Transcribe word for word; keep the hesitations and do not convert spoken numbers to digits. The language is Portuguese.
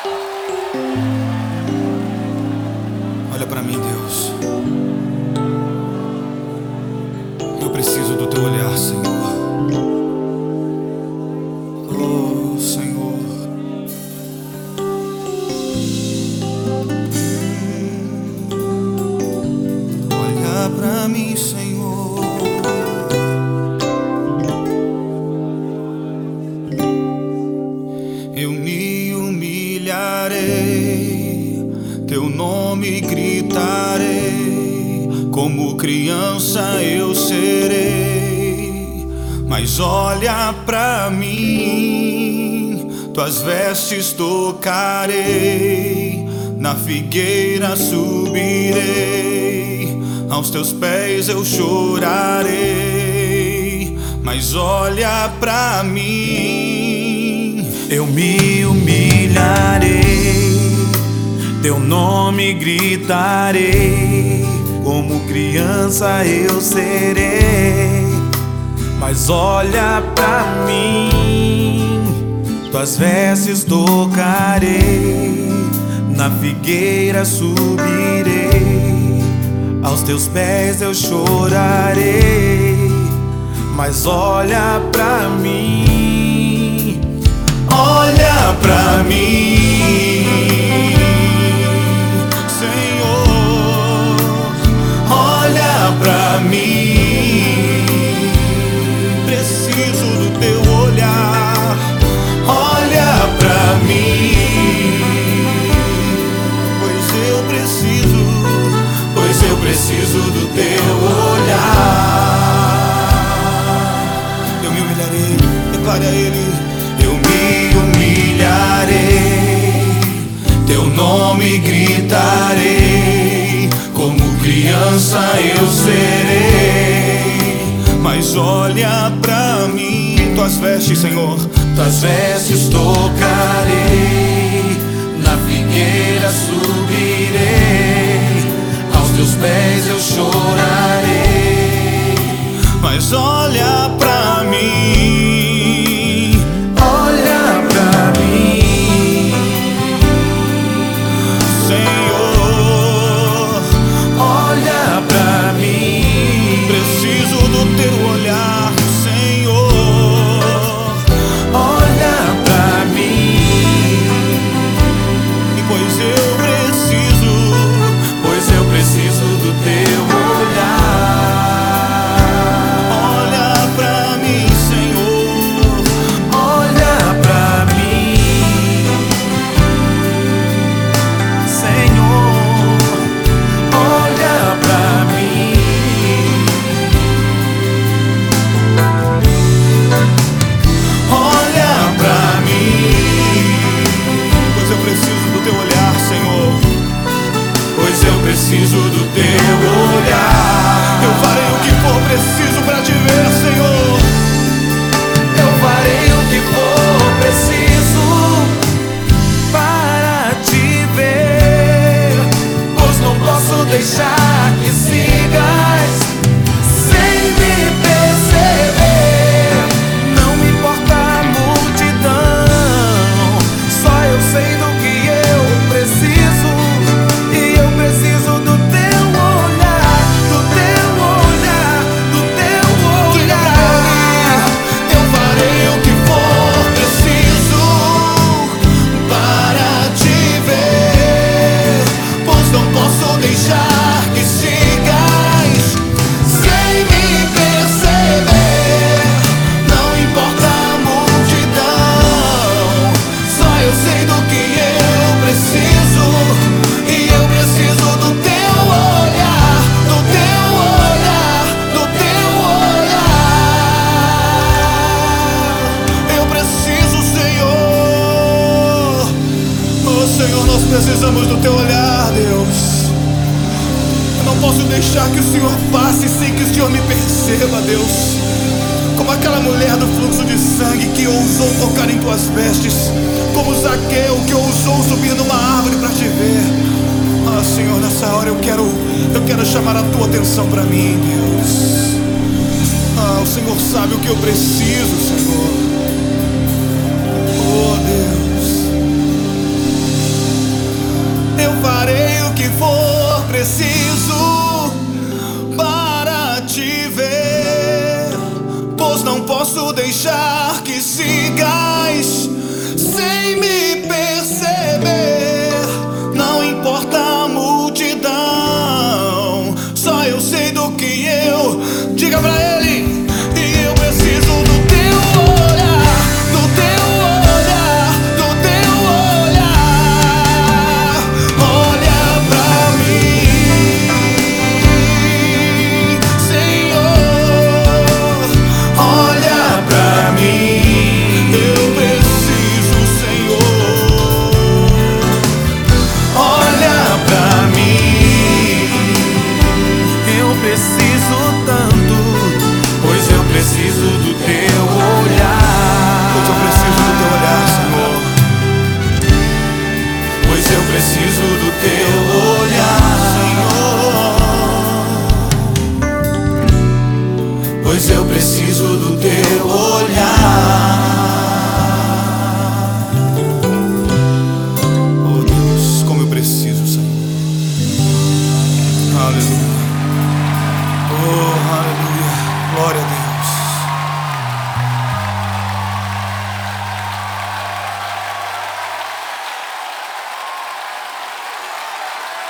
Olha pra mim, Deus. Eu preciso do teu olhar, Senhor. Oh, Senhor. Olha pra mim, Senhor. Eu me humilharei, teu nome gritarei, como criança eu serei. Mas olha pra mim, tuas vestes tocarei, na figueira subirei, aos teus pés eu chorarei. Mas olha pra mim, eu me humilharei, teu nome gritarei, como criança eu serei. Mas olha pra mim, tuas vestes tocarei, na figueira subirei, aos teus pés eu chorarei. Mas olha pra mim, olha pra mim, Senhor. olha pra mim. Preciso do teu olhar. Olha pra mim, Pois eu preciso, pois eu preciso do teu olhar. eu me humilharei, declare a Ele. Eu me humilharei, teu nome gritarei, como criança eu serei. Mas olha pra mim, tuas vestes, Senhor. Tuas vestes tocarei, na figueira subirei, aos teus pés eu chorarei. Mas olha pra mim, olha pra mim, Senhor. olha pra mim. Preciso do teu olhar, Senhor. Olha pra mim, E pois eu preciso, pois eu preciso do teu olhar. olha pra mim, Senhor. Olha pra mim, Senhor. Olha pra mim, olha pra mim, Pois eu preciso do teu olhar, Senhor. pois eu preciso do teu olhar. Eu farei o que for preciso pra te ver, Senhor. Eu farei o que for preciso para te ver, pois não posso deixar que sigas sem me perceber. Não me importa a multidão, só eu sei do que eu preciso. E eu preciso do teu olhar, do teu olhar, do teu olhar. Eu farei o que for preciso para te ver, pois não posso deixar que sigas sem me perceber. Não importa a multidão, só eu sei do que eu preciso. E eu preciso do teu olhar, do teu olhar, do teu olhar. Eu preciso, Senhor. Oh, Senhor, nós precisamos do teu olhar, Deus. Eu não posso deixar que o Senhor passe sem que o Senhor me perceba, Deus. Como aquela mulher do fluxo de sangue que ousou tocar em tuas vestes, como Zaqueu que ousou subir numa árvore para te ver. Ah, Senhor, nessa hora eu quero, eu quero chamar a tua atenção para mim, Deus. Ah, o Senhor sabe o que eu preciso, Senhor. Oh, Deus. preciso para te ver, pois não posso deixar que sigas sem me perceber. Não importa a multidão, só eu sei do que eu. Diga pra ele. E eu preciso do teu olhar, do teu olhar, do teu olhar. Olha pra mim, Senhor. Olha pra mim. Eu preciso, Senhor. Olha pra mim. Eu preciso tanto, pois eu preciso do teu olhar. Pois eu preciso do teu olhar, Senhor. Pois eu preciso do teu olhar, Senhor. pois eu preciso do teu olhar.